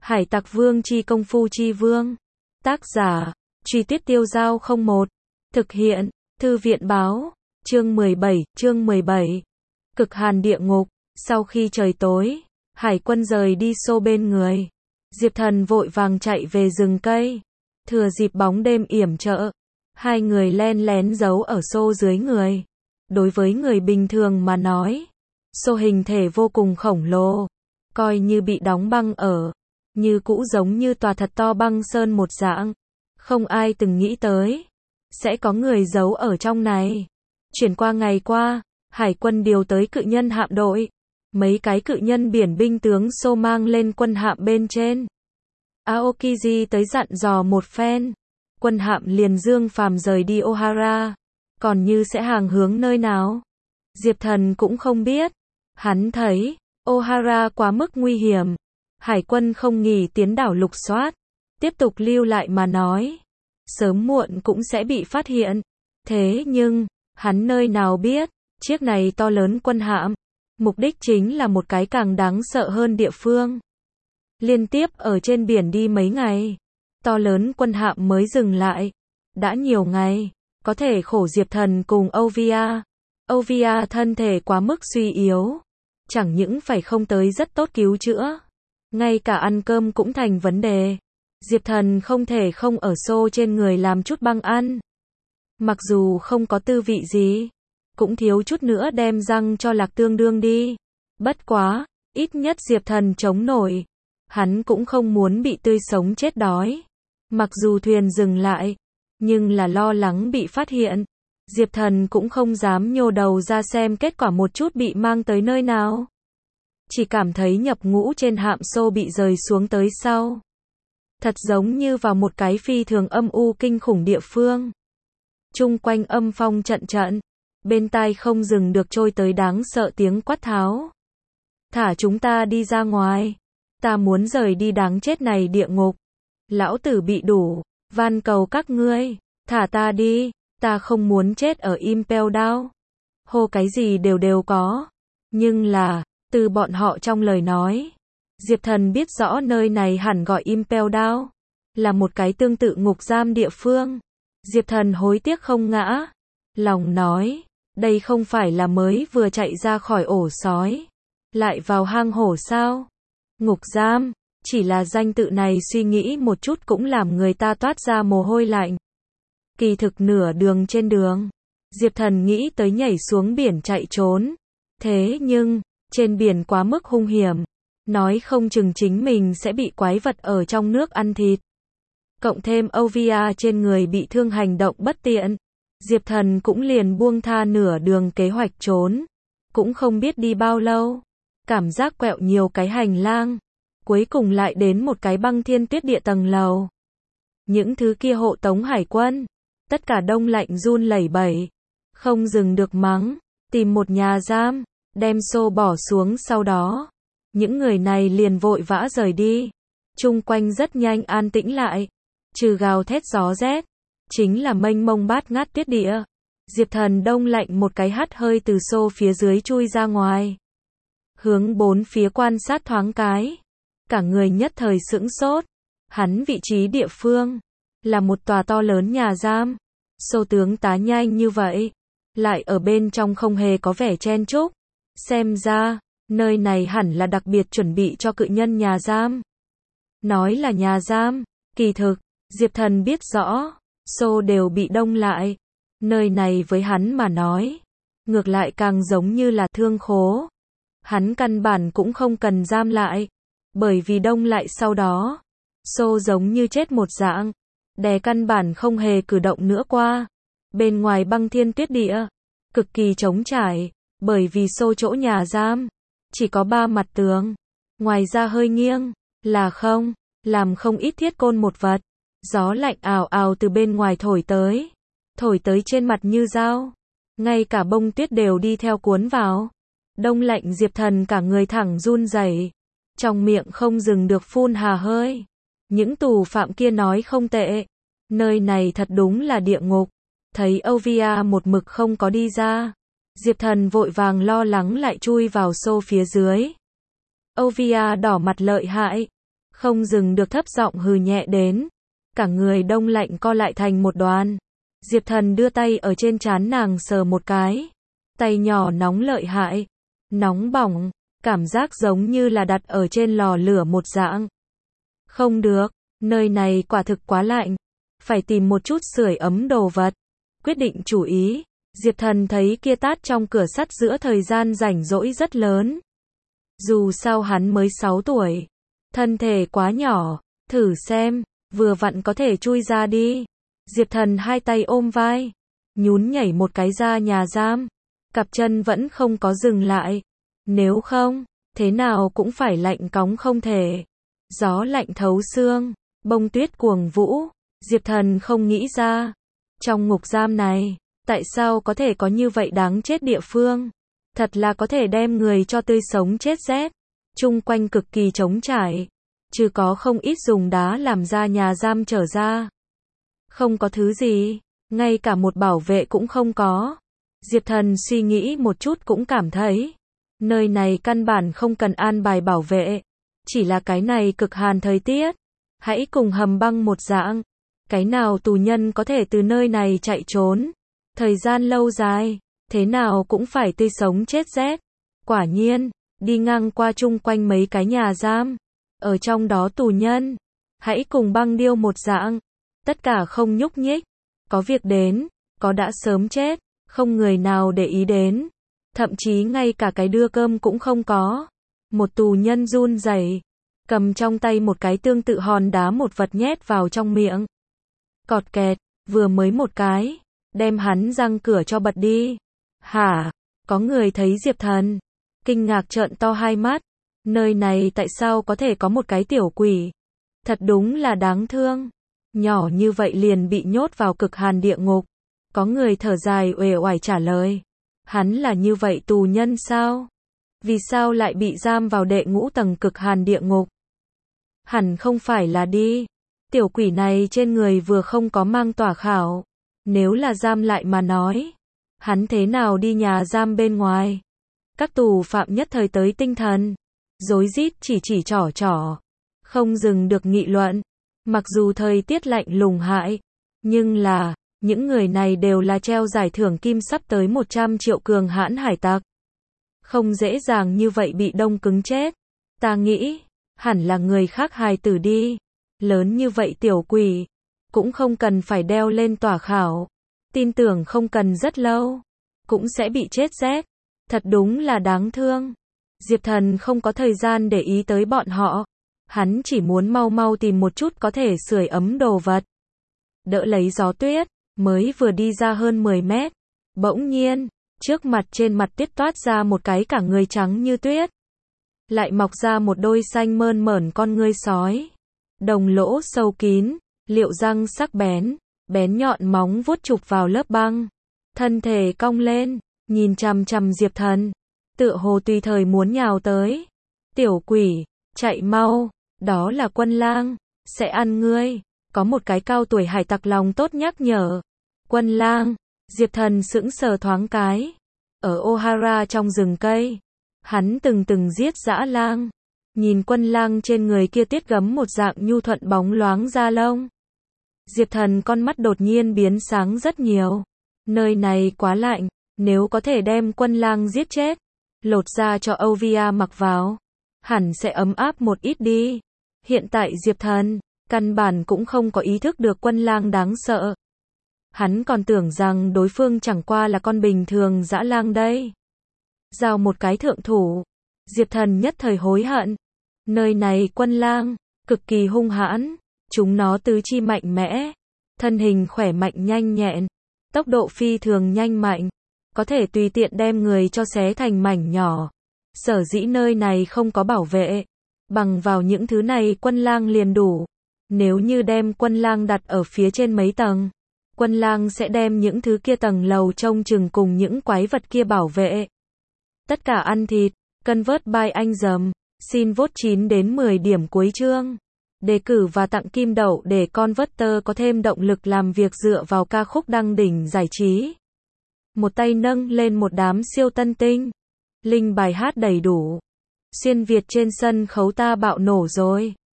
Hải Tặc Vương chi công phu chi vương. Tác giả, Truy Tuyết Tiêu Dao 01. Thực hiện, Thư viện báo. Chương 17. Cực hàn địa ngục. Sau khi trời tối, Hải quân rời đi xô bên người. Diệp Thần vội vàng chạy về rừng cây. Thừa dịp bóng đêm yểm trợ, hai người len lén giấu ở xô dưới người. Đối với người bình thường mà nói, xô hình thể vô cùng khổng lồ, coi như bị đóng băng ở, như cũ giống như tòa thật to băng sơn một dạng. Không ai từng nghĩ tới sẽ có người giấu ở trong này. Chuyển qua ngày qua, Hải quân điều tới cự nhân hạm đội. Mấy cái cự nhân biển binh tướng xô mang lên quân hạm bên trên. Aokiji tới dặn dò một phen. Quân hạm liền dương phàm rời đi Ohara. Còn như sẽ hàng hướng nơi nào, Diệp Thần cũng không biết. Hắn thấy Ohara quá mức nguy hiểm. Hải quân không nghỉ tiến đảo lục soát. Tiếp tục lưu lại mà nói, sớm muộn cũng sẽ bị phát hiện. Thế nhưng, hắn nơi nào biết, chiếc này to lớn quân hạm, mục đích chính là một cái càng đáng sợ hơn địa phương. Liên tiếp ở trên biển đi mấy ngày, to lớn quân hạm mới dừng lại. Đã nhiều ngày, có thể khổ Diệp Thần cùng Ovia. Ovia thân thể quá mức suy yếu, chẳng những phải không tới rất tốt cứu chữa, ngay cả ăn cơm cũng thành vấn đề. Diệp Thần không thể không ở xô trên người làm chút băng ăn. Mặc dù không có tư vị gì, cũng thiếu chút nữa đem răng cho lạc tương đương đi. Bất quá, ít nhất Diệp Thần chống nổi. Hắn cũng không muốn bị tươi sống chết đói. Mặc dù thuyền dừng lại, nhưng là lo lắng bị phát hiện. Diệp Thần cũng không dám nhô đầu ra xem kết quả một chút bị mang tới nơi nào. Chỉ cảm thấy nhập ngũ trên hạm xô bị rời xuống tới sau. Thật giống như vào một cái phi thường âm u kinh khủng địa phương. Chung quanh âm phong trận trận, bên tai không dừng được trôi tới đáng sợ tiếng quát tháo. Thả chúng ta đi ra ngoài. Ta muốn rời đi đáng chết này địa ngục. Lão tử bị đủ, van cầu các ngươi, thả ta đi, ta không muốn chết ở Impel Down. Hô cái gì đều có. Nhưng là, từ bọn họ trong lời nói, Diệp Thần biết rõ nơi này hẳn gọi Impel Down, là một cái tương tự ngục giam địa phương. Diệp Thần hối tiếc không ngã. Lòng nói, đây không phải là mới vừa chạy ra khỏi ổ sói, lại vào hang hổ sao? Ngục giam, chỉ là danh tự này suy nghĩ một chút cũng làm người ta toát ra mồ hôi lạnh. Kỳ thực nửa đường trên đường, Diệp Thần nghĩ tới nhảy xuống biển chạy trốn. Thế nhưng, trên biển quá mức hung hiểm, nói không chừng chính mình sẽ bị quái vật ở trong nước ăn thịt. Cộng thêm Ovia trên người bị thương hành động bất tiện, Diệp Thần cũng liền buông tha nửa đường kế hoạch trốn. Cũng không biết đi bao lâu, cảm giác quẹo nhiều cái hành lang, cuối cùng lại đến một cái băng thiên tuyết địa tầng lầu. Những thứ kia hộ tống hải quân, tất cả đông lạnh run lẩy bẩy, không dừng được mắng, tìm một nhà giam, đem xô bỏ xuống. Sau đó, những người này liền vội vã rời đi. Chung quanh rất nhanh an tĩnh lại, trừ gào thét gió rét, chính là mênh mông bát ngát tuyết địa. Diệp Thần đông lạnh một cái hắt hơi từ xô phía dưới chui ra ngoài, hướng bốn phía quan sát thoáng cái, cả người nhất thời sững sốt. Hắn vị trí địa phương là một tòa to lớn nhà giam. Xô tướng tá nhanh như vậy, lại ở bên trong không hề có vẻ chen chúc. Xem ra, nơi này hẳn là đặc biệt chuẩn bị cho cự nhân nhà giam. Nói là nhà giam, kỳ thực, Diệp Thần biết rõ, xô đều bị đông lại. Nơi này với hắn mà nói, ngược lại càng giống như là thương khố. Hắn căn bản cũng không cần giam lại, bởi vì đông lại sau đó, xô giống như chết một dạng, đè căn bản không hề cử động nữa qua. Bên ngoài băng thiên tuyết địa, cực kỳ trống trải, bởi vì xô chỗ nhà giam, chỉ có 3 mặt tường, ngoài ra hơi nghiêng, là không, làm không ít thiết côn một vật. Gió lạnh ào ào từ bên ngoài thổi tới trên mặt như dao, ngay cả bông tuyết đều đi theo cuốn vào. Đông lạnh Diệp Thần cả người thẳng run rẩy, trong miệng không dừng được phun hà hơi. Những tù phạm kia nói không tệ, nơi này thật đúng là địa ngục. Thấy Ovia một mực không có đi ra, Diệp Thần vội vàng lo lắng lại chui vào xô phía dưới. Ovia đỏ mặt lợi hại, không dừng được thấp giọng hừ nhẹ đến. Cả người đông lạnh co lại thành một đoàn. Diệp Thần đưa tay ở trên trán nàng sờ một cái. Tay nhỏ nóng lợi hại. Nóng bỏng, cảm giác giống như là đặt ở trên lò lửa một dạng. Không được, nơi này quả thực quá lạnh. Phải tìm một chút sưởi ấm đồ vật. Quyết định chủ ý, Diệp Thần thấy kia tát trong cửa sắt giữa thời gian rảnh rỗi rất lớn. Dù sao hắn mới 6 tuổi. Thân thể quá nhỏ, thử xem, vừa vặn có thể chui ra đi. Diệp Thần hai tay ôm vai, nhún nhảy một cái ra nhà giam. Cặp chân vẫn không có dừng lại. Nếu không, thế nào cũng phải lạnh cóng không thể. Gió lạnh thấu xương, bông tuyết cuồng vũ. Diệp Thần không nghĩ ra. Trong ngục giam này, tại sao có thể có như vậy đáng chết địa phương? Thật là có thể đem người cho tươi sống chết rét. Chung quanh cực kỳ trống trải. Chứ có không ít dùng đá làm ra nhà giam trở ra. Không có thứ gì, ngay cả một bảo vệ cũng không có. Diệp Thần suy nghĩ một chút cũng cảm thấy, nơi này căn bản không cần an bài bảo vệ. Chỉ là cái này cực hàn thời tiết. Hãy cùng hầm băng một dạng. Cái nào tù nhân có thể từ nơi này chạy trốn. Thời gian lâu dài, thế nào cũng phải tươi sống chết rét. Quả nhiên, đi ngang qua chung quanh mấy cái nhà giam. Ở trong đó tù nhân, hãy cùng băng điêu một dạng. Tất cả không nhúc nhích. Có việc đến, có đã sớm chết, không người nào để ý đến. Thậm chí ngay cả cái đưa cơm cũng không có. Một tù nhân run rẩy, cầm trong tay một cái tương tự hòn đá một vật nhét vào trong miệng. Cọt kẹt, vừa mới một cái, đem hắn răng cửa cho bật đi. Hả? Có người thấy Diệp Thần, kinh ngạc trợn to hai mắt. Nơi này tại sao có thể có một cái tiểu quỷ? Thật đúng là đáng thương. Nhỏ như vậy liền bị nhốt vào cực hàn địa ngục. Có người thở dài uể oải trả lời. Hắn là như vậy tù nhân sao? Vì sao lại bị giam vào đệ ngũ tầng cực hàn địa ngục? Hẳn không phải là đi. Tiểu quỷ này trên người vừa không có mang tỏa khảo. Nếu là giam lại mà nói, hắn thế nào đi nhà giam bên ngoài? Các tù phạm nhất thời tới tinh thần, rối rít chỉ trỏ, không dừng được nghị luận. Mặc dù thời tiết lạnh lùng hại, nhưng là, những người này đều là treo giải thưởng kim sắp tới 100 triệu cường hãn hải tặc. Không dễ dàng như vậy bị đông cứng chết. Ta nghĩ, hẳn là người khác hài tử đi. Lớn như vậy tiểu quỷ, cũng không cần phải đeo lên tỏa khảo. Tin tưởng không cần rất lâu, cũng sẽ bị chết rét. Thật đúng là đáng thương. Diệp Thần không có thời gian để ý tới bọn họ. Hắn chỉ muốn mau mau tìm một chút có thể sưởi ấm đồ vật. Đỡ lấy gió tuyết, mới vừa đi ra hơn 10 mét. Bỗng nhiên, trước mặt trên mặt tuyết toát ra một cái cả người trắng như tuyết. Lại mọc ra một đôi xanh mơn mởn con ngươi sói. Đồng lỗ sâu kín, liệu răng sắc bén, bén nhọn móng vuốt chụp vào lớp băng. Thân thể cong lên, nhìn chằm chằm Diệp Thần, tựa hồ tùy thời muốn nhào tới. Tiểu quỷ, chạy mau, đó là Quân Lang, sẽ ăn ngươi. Có một cái cao tuổi hải tặc lòng tốt nhắc nhở. Quân Lang, Diệp Thần sững sờ thoáng cái. Ở Ohara trong rừng cây, hắn từng giết dã lang. Nhìn Quân Lang trên người kia tiết gấm một dạng nhu thuận bóng loáng da lông. Diệp Thần con mắt đột nhiên biến sáng rất nhiều. Nơi này quá lạnh, nếu có thể đem Quân Lang giết chết, lột da cho Ovia mặc vào, hẳn sẽ ấm áp một ít đi. Hiện tại Diệp Thần, căn bản cũng không có ý thức được Quân Lang đáng sợ. Hắn còn tưởng rằng đối phương chẳng qua là con bình thường dã lang đây. Giao một cái thượng thủ, Diệp Thần nhất thời hối hận. Nơi này Quân Lang, cực kỳ hung hãn, chúng nó tứ chi mạnh mẽ, thân hình khỏe mạnh nhanh nhẹn, tốc độ phi thường nhanh mạnh, có thể tùy tiện đem người cho xé thành mảnh nhỏ. Sở dĩ nơi này không có bảo vệ, bằng vào những thứ này Quân Lang liền đủ. Nếu như đem Quân Lang đặt ở phía trên mấy tầng, Quân Lang sẽ đem những thứ kia tầng lầu trông chừng cùng những quái vật kia bảo vệ. Tất cả ăn thịt, convert by anh dầm, xin vote 9 đến 10 điểm cuối chương. Đề cử và tặng kim đậu để Converter có thêm động lực làm việc dựa vào ca khúc đăng đỉnh giải trí. Một tay nâng lên một đám siêu tân tinh. Link bài hát đầy đủ. Xuyên Việt trên sân khấu ta bạo nổ rồi.